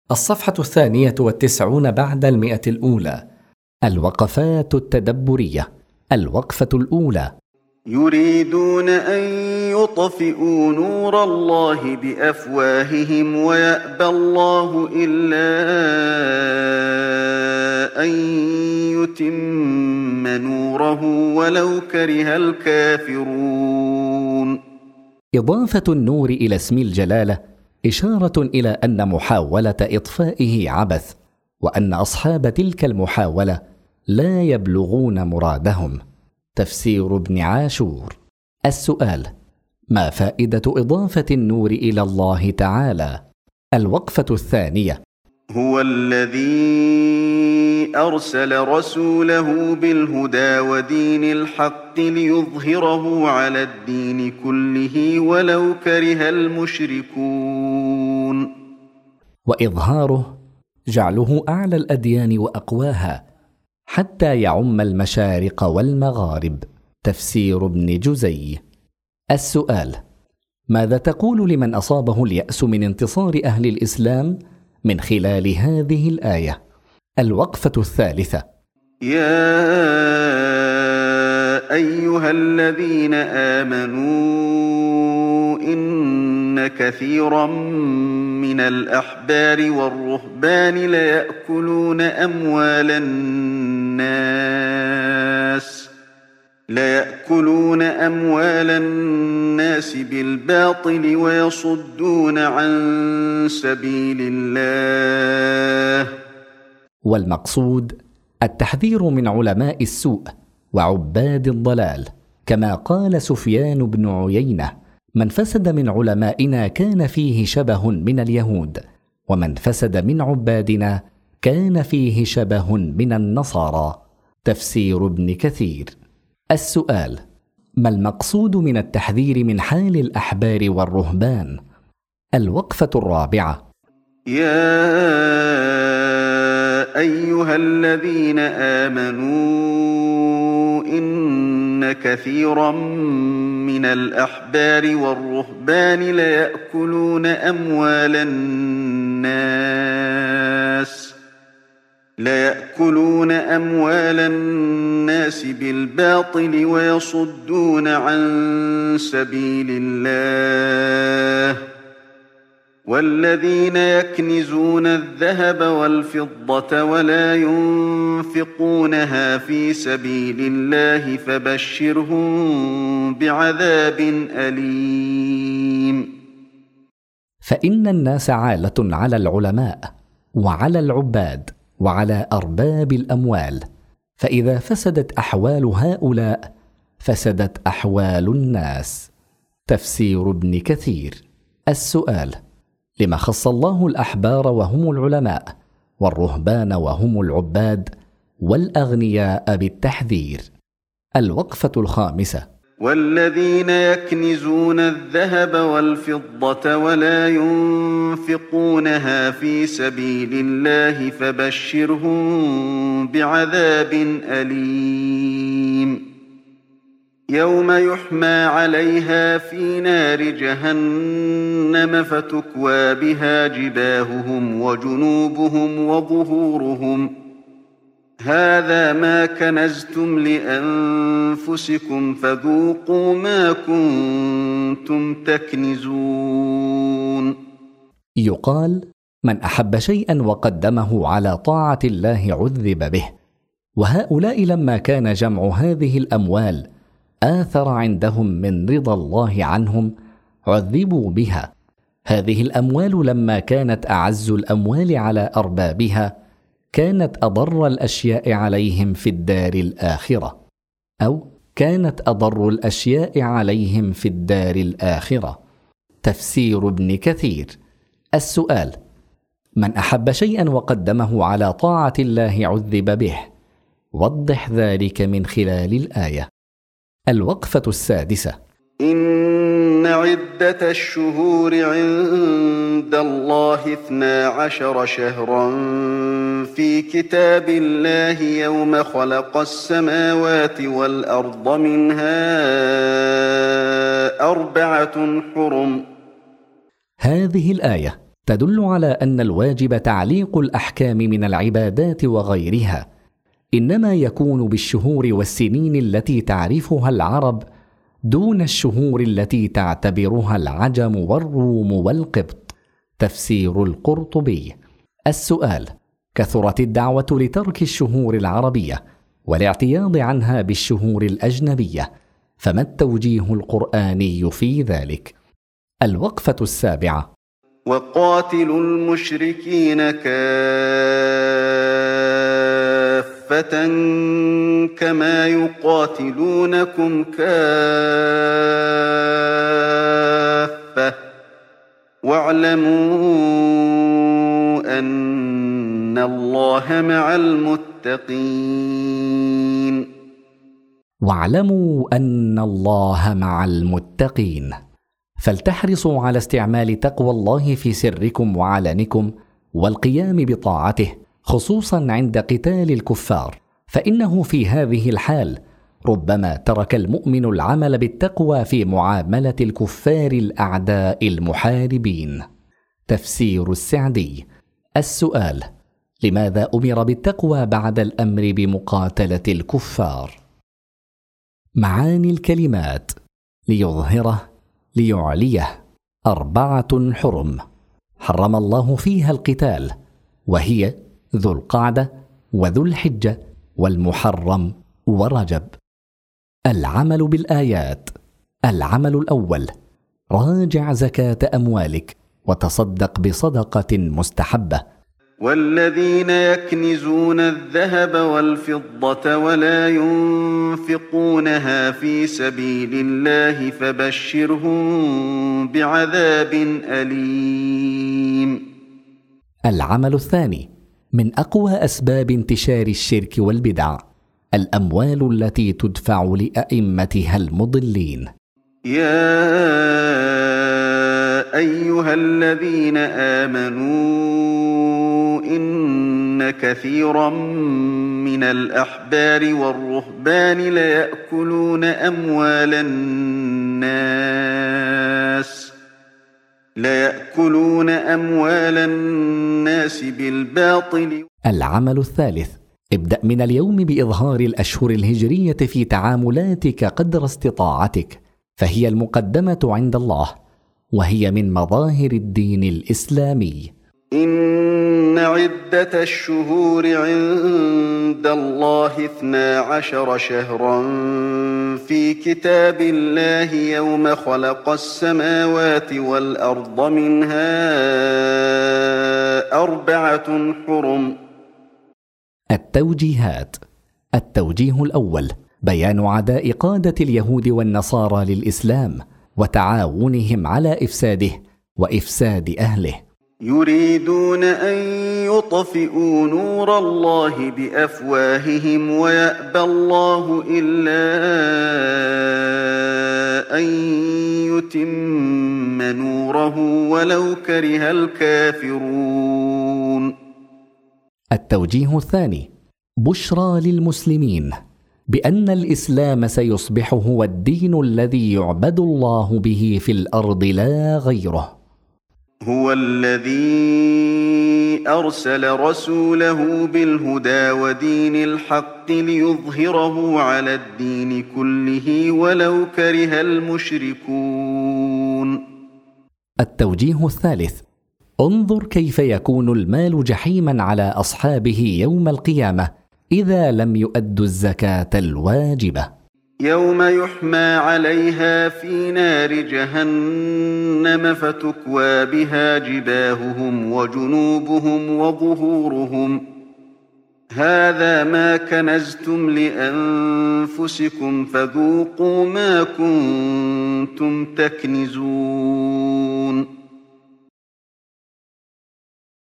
الصفحة 92 بعد 100. الوقفات التدبرية. الوقفة الأولى: يريدون أن يطفئوا نور الله بأفواههم ويأبى الله إلا أن يتم نوره ولو كره الكافرون. إضافة النور إلى اسم الجلالة إشارة إلى أن محاولة إطفائه عبث، وأن أصحاب تلك المحاولة لا يبلغون مرادهم. تفسير ابن عاشور. السؤال: ما فائدة إضافة النور إلى الله تعالى؟ الوقفة الثانية: هو الذي أرسل رسوله بالهدى ودين الحق ليظهره على الدين كله ولو كره المشركون. وإظهاره جعله أعلى الأديان وأقواها حتى يعم المشارق والمغارب. تفسير ابن جزي. السؤال: ماذا تقول لمن أصابه اليأس من انتصار أهل الإسلام من خلال هذه الآية؟ الوقفة الثالثة: يا أيها الذين آمنوا إن كثيرا من الأحبار والرهبان ليأكلون أموال الناس بالباطل ويصدون عن سبيل الله. والمقصود التحذير من علماء السوء وعباد الضلال، كما قال سفيان بن عيينة: من فسد من علمائنا كان فيه شبه من اليهود، ومن فسد من عبادنا كان فيه شبه من النصارى. تفسير ابن كثير. السؤال: ما المقصود من التحذير من حال الأحبار والرهبان؟ الوقفة الرابعة: يا أيها الذين آمنوا إن كثيرا من الأحبار والرهبان ليأكلون أموال الناس بالباطل ويصدون عن سبيل الله. والذين يكنزون الذهب والفضة ولا ينفقونها في سبيل الله فبشرهم بعذاب أليم. فإن الناس عالة على العلماء وعلى العباد وعلى أرباب الأموال، فإذا فسدت أحوال هؤلاء فسدت أحوال الناس. تفسير ابن كثير. السؤال: لما خص الله الأحبار وهم العلماء والرهبان وهم العباد والأغنياء بالتحذير؟ الوقفة الخامسة: والذين يكنزون الذهب والفضة ولا ينفقونها في سبيل الله فبشرهم بعذاب أليم. يوم يحمى عليها في نار جهنم فتكوى بها جباههم وجنوبهم وظهورهم هذا ما كنزتم لأنفسكم فذوقوا ما كنتم تكنزون. يقال: من أحب شيئا وقدمه على طاعة الله عذب به، وهؤلاء لما كان جمع هذه الأموال آثر عندهم من رضا الله عنهم عذبوا بها. هذه الأموال لما كانت أعز الأموال على أربابها كانت أضر الأشياء عليهم في الدار الآخرة، أو كانت أضر الأشياء عليهم في الدار الآخرة. تفسير ابن كثير. السؤال: من أحب شيئا وقدمه على طاعة الله عذب به، وضح ذلك من خلال الآية. الوقفة السادسة: إن عدة الشهور عند الله 12 شهرا في كتاب الله يوم خلق السماوات والأرض منها 4 حرم. هذه الآية تدل على أن الواجب تعليق الأحكام من العبادات وغيرها إنما يكون بالشهور والسنين التي تعرفها العرب دون الشهور التي تعتبرها العجم والروم والقبط. تفسير القرطبي. السؤال: كثرت الدعوة لترك الشهور العربية والاعتياض عنها بالشهور الأجنبية، فما التوجيه القرآني في ذلك؟ الوقفة السابعة: وقاتلوا المشركين كافة كما يقاتلونكم كافة واعلموا أن الله مع المتقين. واعلموا أن الله مع المتقين. فلتحرصوا على استعمال تقوى الله في سركم وعلانكم والقيام بطاعته، خصوصا عند قتال الكفار، فإنه في هذه الحال ربما ترك المؤمن العمل بالتقوى في معاملة الكفار الأعداء المحاربين. تفسير السعدي. السؤال: لماذا أمر بالتقوى بعد الأمر بمقاتلة الكفار؟ معاني الكلمات: ليظهره، ليعليه، 4 حرم حرم الله فيها القتال، وهي ذو القعدة وذو الحجة والمحرم ورجب. العمل بالآيات: العمل الأول: راجع زكاة أموالك وتصدق بصدقة مستحبة. والذين يكنزون الذهب والفضة ولا ينفقونها في سبيل الله فبشرهم بعذاب أليم. العمل الثاني: من أقوى أسباب انتشار الشرك والبدع الأموال التي تدفع لأئمتها المضلين. يا أيها الذين آمنوا إن كثيرا من الأحبار والرهبان ليأكلون أموال الناس بالباطل. العمل الثالث: ابدأ من اليوم بإظهار الأشهر الهجرية في تعاملاتك قدر استطاعتك، فهي المقدمة عند الله، وهي من مظاهر الدين الإسلامي. إن عدة الشهور عند الله 12 شهرا في كتاب الله يوم خلق السماوات والأرض منها 4 حرم. التوجيهات. التوجيه الأول: بيان عداء قادة اليهود والنصارى للإسلام وتعاونهم على إفساده وإفساد أهله. يريدون أن يطفئوا نور الله بأفواههم ويأبى الله إلا أن يتم نوره ولو كره الكافرون. التوجيه الثاني: بشرى للمسلمين بأن الإسلام سيصبح هو الدين الذي يعبد الله به في الأرض لا غيره. هو الذي أرسل رسوله بالهدى ودين الحق ليظهره على الدين كله ولو كره المشركون. التوجيه الثالث: انظر كيف يكون المال جحيما على أصحابه يوم القيامة إذا لم يؤدوا الزكاة الواجبة. يوم يحمى عليها في نار جهنم فتكوى بها جباههم وجنوبهم وظهورهم هذا ما كنزتم لأنفسكم فذوقوا ما كنتم تكنزون.